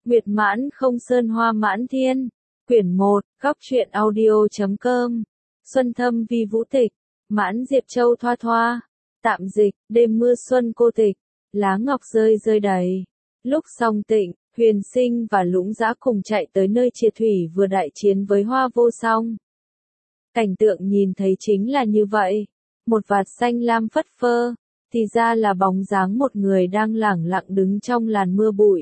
Nguyệt mãn không sơn hoa mãn thiên. Quyển 1, góc truyện audio.com. Xuân thâm vi vũ tịch. Mãn Diệp Châu thoa thoa. Tạm dịch, đêm mưa xuân cô tịch. Lá ngọc rơi rơi đầy. Lúc song tịnh, Huyền Sinh và Lũng Dã cùng chạy tới nơi Triệt Thủy vừa đại chiến với Hoa Vô Song. Cảnh tượng nhìn thấy chính là như vậy. Một vạt xanh lam phất phơ, thì ra là bóng dáng một người đang lẳng lặng đứng trong làn mưa bụi.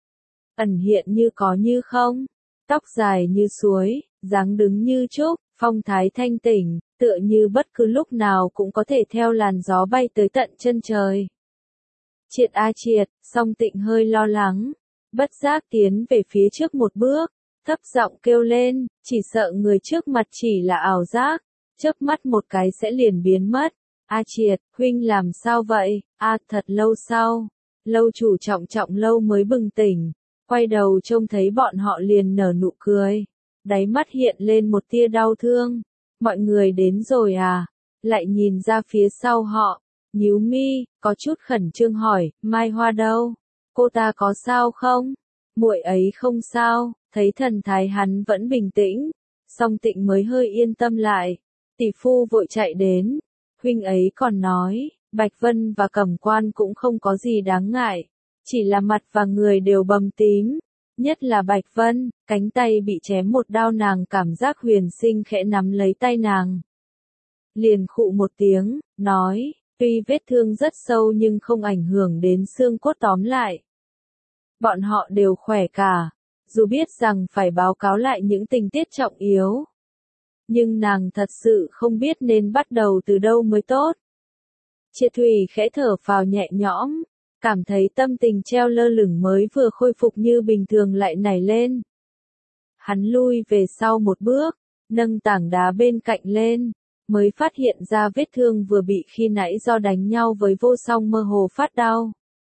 Ẩn hiện như có như không, tóc dài như suối, dáng đứng như trúc, phong thái thanh tỉnh, tựa như bất cứ lúc nào cũng có thể theo làn gió bay tới tận chân trời. Triệt a Triệt, Song Tịnh hơi lo lắng, bất giác tiến về phía trước một bước, thấp giọng kêu lên, chỉ sợ người trước mặt chỉ là ảo giác, chớp mắt một cái sẽ liền biến mất. A Triệt, huynh làm sao vậy? Thật lâu sau, Lâu chủ trọng lâu mới bừng tỉnh, quay đầu trông thấy bọn họ liền nở nụ cười, đáy mắt hiện lên một tia đau thương. Mọi người đến rồi à? Lại nhìn ra phía sau họ, nhíu mi, có chút khẩn trương hỏi, Mai Hoa đâu? Cô ta có sao không? Muội ấy không sao. Thấy thần thái hắn vẫn bình tĩnh, Song Tịnh mới hơi yên tâm lại. Tỷ phu vội chạy đến, huynh ấy còn nói, Bạch Vân và Cẩm Quan cũng không có gì đáng ngại, chỉ là mặt và người đều bầm tím, nhất là Bạch Vân, cánh tay bị chém một đao, nàng cảm giác Huyền Sinh khẽ nắm lấy tay nàng. Liền khụ một tiếng, nói, tuy vết thương rất sâu nhưng không ảnh hưởng đến xương cốt, tóm lại. Bọn họ đều khỏe cả. Dù biết rằng phải báo cáo lại những tình tiết trọng yếu, nhưng nàng thật sự không biết nên bắt đầu từ đâu mới tốt. Triệt Thủy khẽ thở phào nhẹ nhõm, cảm thấy tâm tình treo lơ lửng mới vừa khôi phục như bình thường lại nảy lên. Hắn lui về sau một bước, nâng tảng đá bên cạnh lên, mới phát hiện ra vết thương vừa bị khi nãy do đánh nhau với Vô Song mơ hồ phát đau.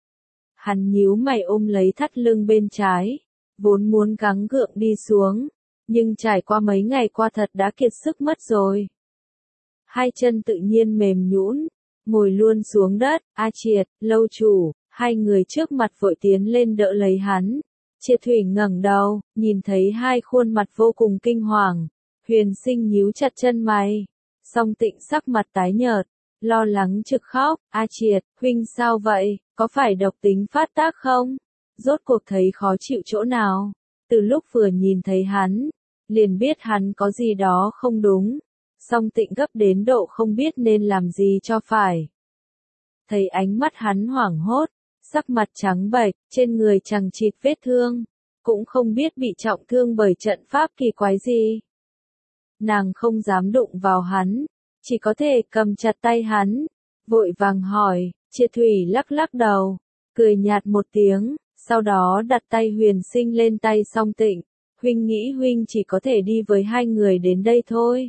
Hắn nhíu mày ôm lấy thắt lưng bên trái, vốn muốn gắng gượng đi xuống, nhưng trải qua mấy ngày qua thật đã kiệt sức mất rồi. Hai chân tự nhiên mềm nhũn, ngồi luôn xuống đất. A Triệt, Lâu chủ, hai người trước mặt vội tiến lên đỡ lấy hắn. Triệt Thủy ngẩng đầu, nhìn thấy hai khuôn mặt vô cùng kinh hoàng. Huyền Sinh nhíu chặt chân mày, Song Tịnh sắc mặt tái nhợt, lo lắng trực khóc. A Triệt, huynh sao vậy, có phải độc tính phát tác không? Rốt cuộc thấy khó chịu chỗ nào? Từ lúc vừa nhìn thấy hắn, liền biết hắn có gì đó không đúng. Song Tịnh gấp đến độ không biết nên làm gì cho phải. Thấy ánh mắt hắn hoảng hốt, sắc mặt trắng bệch, trên người chằng chịt vết thương, cũng không biết bị trọng thương bởi trận pháp kỳ quái gì. Nàng không dám đụng vào hắn, chỉ có thể cầm chặt tay hắn, vội vàng hỏi. Triệt Thủy lắc lắc đầu, cười nhạt một tiếng. Sau đó đặt tay Huyền Sinh lên tay Song Tịnh, huynh nghĩ huynh chỉ có thể đi với hai người đến đây thôi.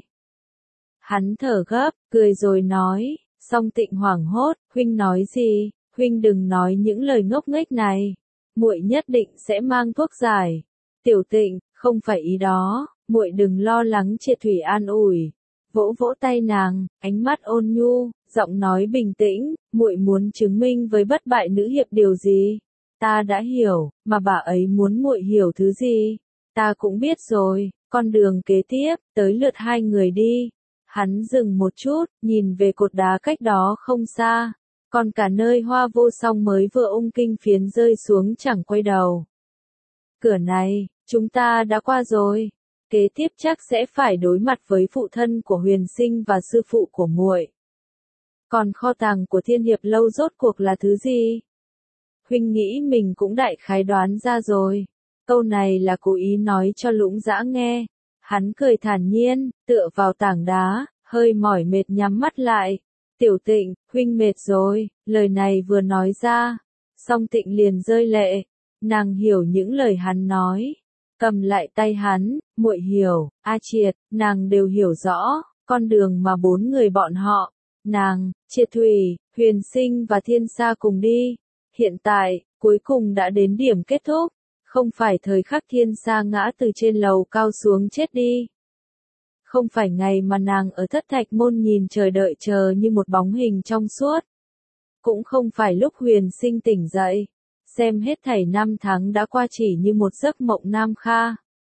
Hắn thở gấp, cười rồi nói. Song Tịnh hoảng hốt, huynh nói gì, huynh đừng nói những lời ngốc nghếch này, muội nhất định sẽ mang thuốc giải. Tiểu Tịnh, không phải ý đó, muội đừng lo lắng. Triệt Thủy an ủi, vỗ vỗ tay nàng, ánh mắt ôn nhu, giọng nói bình tĩnh, muội muốn chứng minh với bất bại nữ hiệp điều gì? Ta đã hiểu, mà bà ấy muốn muội hiểu thứ gì? Ta cũng biết rồi. Con đường kế tiếp, tới lượt hai người đi. Hắn dừng một chút, nhìn về cột đá cách đó không xa, còn cả nơi Hoa Vô Song mới vừa ung kinh phiến rơi xuống chẳng quay đầu. Cửa này, chúng ta đã qua rồi. Kế tiếp chắc sẽ phải đối mặt với phụ thân của Huyền Sinh và sư phụ của muội. Còn kho tàng của Thiên Hiệp Lâu rốt cuộc là thứ gì? Huynh nghĩ mình cũng đại khái đoán ra rồi. Câu này là cố ý nói cho Lũng Dã nghe. Hắn cười thản nhiên, tựa vào tảng đá, hơi mỏi mệt nhắm mắt lại. Tiểu Tịnh, huynh mệt rồi. Lời này vừa nói ra, Song Tịnh liền rơi lệ. Nàng hiểu những lời hắn nói, cầm lại tay hắn, muội hiểu. A Triệt, nàng đều hiểu rõ con đường mà bốn người bọn họ, nàng, Triệt Thủy, Huyền Sinh và Thiên Sa cùng đi. Hiện tại, cuối cùng đã đến điểm kết thúc, không phải thời khắc Thiên Sa ngã từ trên lầu cao xuống chết đi. Không phải ngày mà nàng ở Thất Thạch Môn nhìn trời đợi chờ như một bóng hình trong suốt. Cũng không phải lúc Huyền Sinh tỉnh dậy, xem hết thảy năm tháng đã qua chỉ như một giấc mộng Nam Kha.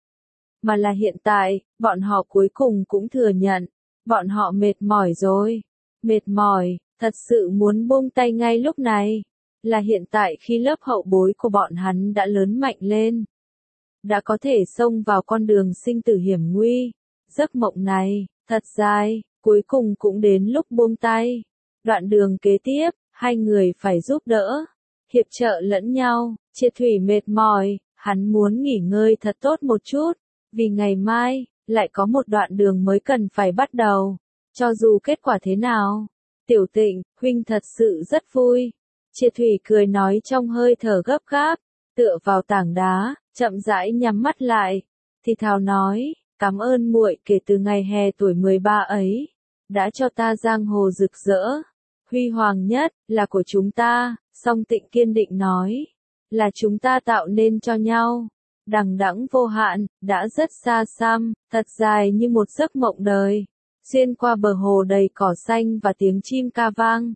Mà là hiện tại, bọn họ cuối cùng cũng thừa nhận, bọn họ mệt mỏi rồi. Mệt mỏi, thật sự muốn buông tay ngay lúc này. Là hiện tại khi lớp hậu bối của bọn hắn đã lớn mạnh lên. Đã có thể xông vào con đường sinh tử hiểm nguy. Giấc mộng này, thật dài, cuối cùng cũng đến lúc buông tay. Đoạn đường kế tiếp, hai người phải giúp đỡ, hiệp trợ lẫn nhau. Triệt Thủy mệt mỏi, hắn muốn nghỉ ngơi thật tốt một chút, vì ngày mai, lại có một đoạn đường mới cần phải bắt đầu. Cho dù kết quả thế nào, Tiểu Tịnh, huynh thật sự rất vui. Triệt Thủy cười nói trong hơi thở gấp gáp, tựa vào tảng đá, chậm rãi nhắm mắt lại, thì thào nói, cảm ơn muội kể từ ngày hè tuổi 13 ấy, đã cho ta giang hồ rực rỡ, huy hoàng nhất, là của chúng ta. Song Tịnh kiên định nói, là chúng ta tạo nên cho nhau, đằng đẵng vô hạn, đã rất xa xăm, thật dài như một giấc mộng đời, xuyên qua bờ hồ đầy cỏ xanh và tiếng chim ca vang.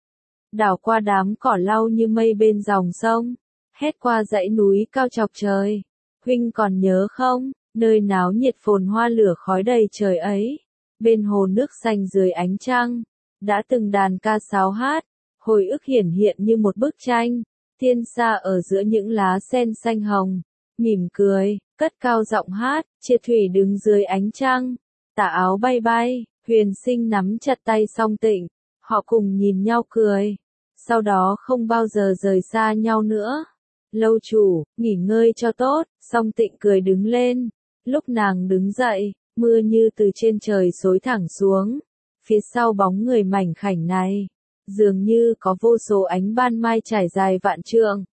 Đảo qua đám cỏ lau như mây bên dòng sông, hét qua dãy núi cao chọc trời. Huynh còn nhớ không, nơi náo nhiệt phồn hoa lửa khói đầy trời ấy, bên hồ nước xanh dưới ánh trăng, đã từng đàn ca sáo hát, hồi ức hiển hiện như một bức tranh, thiên xa ở giữa những lá sen xanh hồng, mỉm cười, cất cao giọng hát. Triệt Thủy đứng dưới ánh trăng, tà áo bay bay, Huyền Sinh nắm chặt tay Song Tịnh, họ cùng nhìn nhau cười, sau đó không bao giờ rời xa nhau nữa. Lâu chủ, nghỉ ngơi cho tốt. Song Tịnh cười đứng lên, lúc nàng đứng dậy, mưa như từ trên trời xối thẳng xuống, phía sau bóng người mảnh khảnh này, dường như có vô số ánh ban mai trải dài vạn trượng.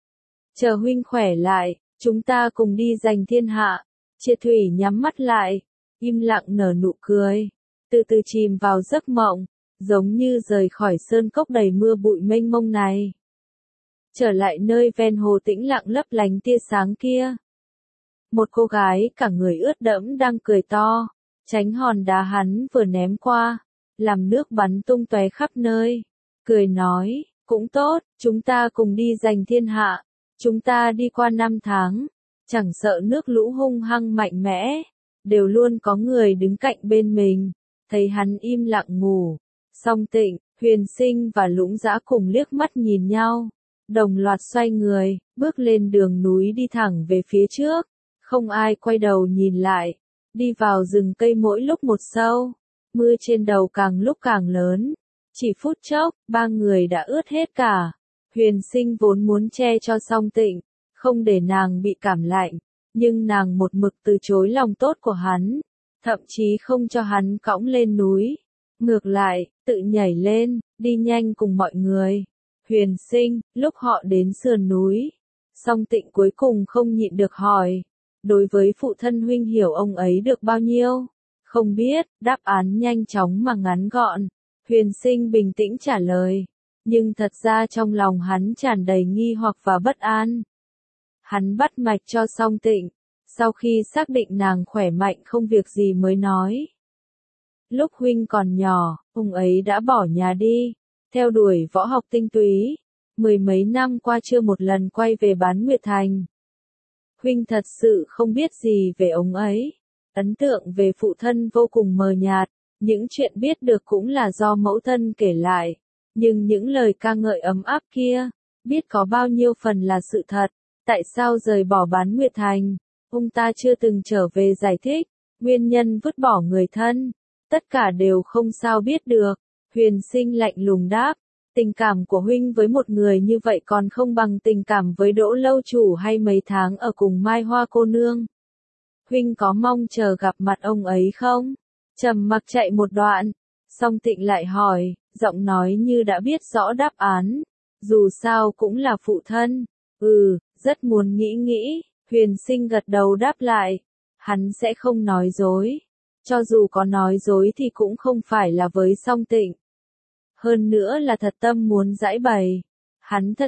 Chờ huynh khỏe lại, chúng ta cùng đi giành thiên hạ. Triệt Thủy nhắm mắt lại, im lặng nở nụ cười, từ từ chìm vào giấc mộng, giống như rời khỏi sơn cốc đầy mưa bụi mênh mông này. Trở lại nơi ven hồ tĩnh lặng lấp lánh tia sáng kia. Một cô gái cả người ướt đẫm đang cười to, tránh hòn đá hắn vừa ném qua, làm nước bắn tung tóe khắp nơi. Cười nói, cũng tốt, chúng ta cùng đi giành thiên hạ, chúng ta đi qua năm tháng, chẳng sợ nước lũ hung hăng mạnh mẽ, đều luôn có người đứng cạnh bên mình. Thấy hắn im lặng ngủ, Song Tịnh, Huyền Sinh và Lũng Dã cùng liếc mắt nhìn nhau, đồng loạt xoay người, bước lên đường núi đi thẳng về phía trước, không ai quay đầu nhìn lại. Đi vào rừng cây mỗi lúc một sâu, mưa trên đầu càng lúc càng lớn, chỉ phút chốc, ba người đã ướt hết cả. Huyền Sinh vốn muốn che cho Song Tịnh, không để nàng bị cảm lạnh, nhưng nàng một mực từ chối lòng tốt của hắn, thậm chí không cho hắn cõng lên núi. Ngược lại, tự nhảy lên, đi nhanh cùng mọi người. Huyền Sinh, lúc họ đến sườn núi, Song Tịnh cuối cùng không nhịn được hỏi, đối với phụ thân huynh hiểu ông ấy được bao nhiêu? Không biết, đáp án nhanh chóng mà ngắn gọn. Huyền Sinh bình tĩnh trả lời, nhưng thật ra trong lòng hắn tràn đầy nghi hoặc và bất an. Hắn bắt mạch cho Song Tịnh, sau khi xác định nàng khỏe mạnh không việc gì mới nói. Lúc huynh còn nhỏ, ông ấy đã bỏ nhà đi, theo đuổi võ học tinh túy, mười mấy năm qua chưa một lần quay về Bán Nguyệt Thành. Huynh thật sự không biết gì về ông ấy. Ấn tượng về phụ thân vô cùng mờ nhạt, những chuyện biết được cũng là do mẫu thân kể lại, nhưng những lời ca ngợi ấm áp kia, biết có bao nhiêu phần là sự thật. Tại sao rời bỏ Bán Nguyệt Thành? Ông ta chưa từng trở về giải thích, nguyên nhân vứt bỏ người thân, tất cả đều không sao biết được. Huyền Sinh lạnh lùng đáp, tình cảm của huynh với một người như vậy còn không bằng tình cảm với Đỗ lâu chủ hay mấy tháng ở cùng Mai Hoa cô nương. Huynh có mong chờ gặp mặt ông ấy không? Trầm mặc chạy một đoạn, Song Tịnh lại hỏi, giọng nói như đã biết rõ đáp án, dù sao cũng là phụ thân. Rất muốn nghĩ. Huyền Sinh gật đầu đáp lại, hắn sẽ không nói dối. Cho dù có nói dối thì cũng không phải là với Song Tịnh. Hơn nữa là thật tâm muốn giải bày. Hắn thật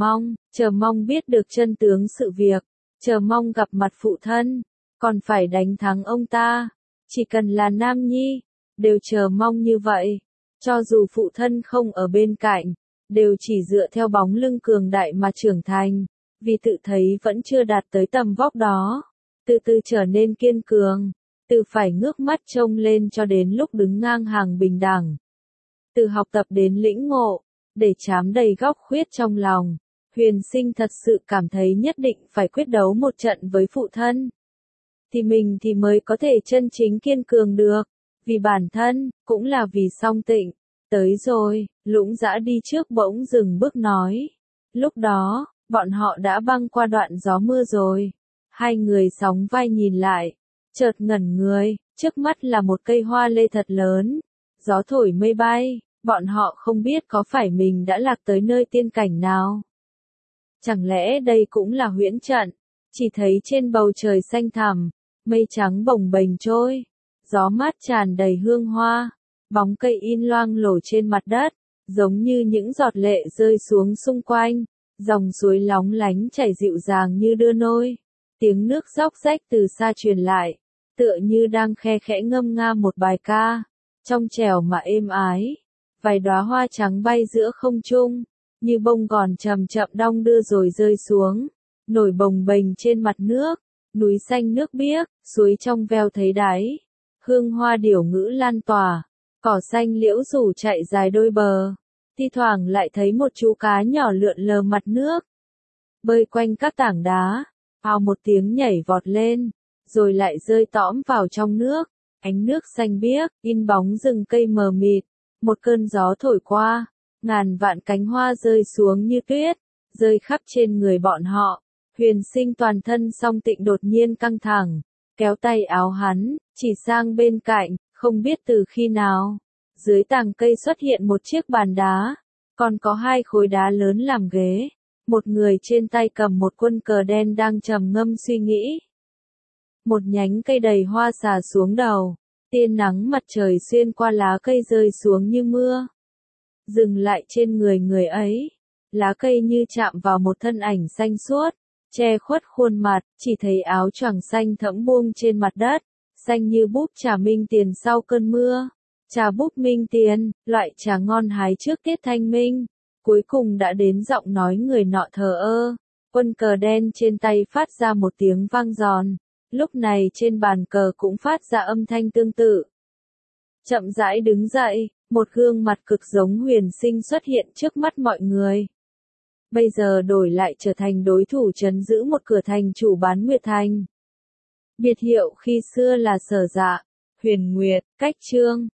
chờ mong biết được chân tướng sự việc, chờ mong gặp mặt phụ thân, còn phải đánh thắng ông ta. Chỉ cần là nam nhi, đều chờ mong như vậy. Cho dù phụ thân không ở bên cạnh, đều chỉ dựa theo bóng lưng cường đại mà trưởng thành, vì tự thấy vẫn chưa đạt tới tầm vóc đó, từ từ trở nên kiên cường, từ phải ngước mắt trông lên cho đến lúc đứng ngang hàng bình đẳng, từ học tập đến lĩnh ngộ, để trám đầy góc khuyết trong lòng. Huyền Sinh thật sự cảm thấy nhất định phải quyết đấu một trận với phụ thân. Thì mình thì mới có thể chân chính kiên cường được, vì bản thân, cũng là vì Song Tịnh. Tới rồi, Lũng Dã đi trước bỗng dừng bước nói. Lúc đó, bọn họ đã băng qua đoạn gió mưa rồi. Hai người sóng vai nhìn lại, chợt ngẩn người, trước mắt là một cây hoa lê thật lớn. Gió thổi mây bay, bọn họ không biết có phải mình đã lạc tới nơi tiên cảnh nào. Chẳng lẽ đây cũng là huyễn trận? Chỉ thấy trên bầu trời xanh thẳm, mây trắng bồng bềnh trôi, gió mát tràn đầy hương hoa, bóng cây in loang lổ trên mặt đất, giống như những giọt lệ rơi xuống xung quanh, dòng suối lóng lánh chảy dịu dàng như đưa nôi, tiếng nước róc rách từ xa truyền lại, tựa như đang khe khẽ ngâm nga một bài ca, trong trẻo mà êm ái, vài đóa hoa trắng bay giữa không trung, như bông gòn chậm chậm đong đưa rồi rơi xuống, nổi bồng bềnh trên mặt nước, núi xanh nước biếc, suối trong veo thấy đáy, hương hoa điểu ngữ lan tỏa, cỏ xanh liễu rủ chạy dài đôi bờ, thi thoảng lại thấy một chú cá nhỏ lượn lờ mặt nước, bơi quanh các tảng đá, ào một tiếng nhảy vọt lên, rồi lại rơi tõm vào trong nước, ánh nước xanh biếc, in bóng rừng cây mờ mịt, một cơn gió thổi qua, ngàn vạn cánh hoa rơi xuống như tuyết, rơi khắp trên người bọn họ. Huyền Sinh toàn thân Song Tịnh đột nhiên căng thẳng, kéo tay áo hắn, chỉ sang bên cạnh, không biết từ khi nào. Dưới tàng cây xuất hiện một chiếc bàn đá, còn có hai khối đá lớn làm ghế. Một người trên tay cầm một quân cờ đen đang trầm ngâm suy nghĩ. Một nhánh cây đầy hoa xả xuống đầu, tia nắng mặt trời xuyên qua lá cây rơi xuống như mưa. Dừng lại trên người người ấy, lá cây như chạm vào một thân ảnh xanh suốt, che khuất khuôn mặt, chỉ thấy áo choàng xanh thẫm buông trên mặt đất, xanh như búp trà minh tiền sau cơn mưa. Trà búp minh tiền, loại trà ngon hái trước tiết thanh minh. Cuối cùng đã đến giọng nói người nọ thờ ơ. Quân cờ đen trên tay phát ra một tiếng vang giòn. Lúc này trên bàn cờ cũng phát ra âm thanh tương tự. Chậm rãi đứng dậy, một gương mặt cực giống Huyền Sinh xuất hiện trước mắt mọi người. Bây giờ đổi lại trở thành đối thủ trấn giữ một cửa thành chủ bán Nguyệt Thành. Biệt hiệu khi xưa là Sở Dạ, Huyền Nguyệt, Cách Trương.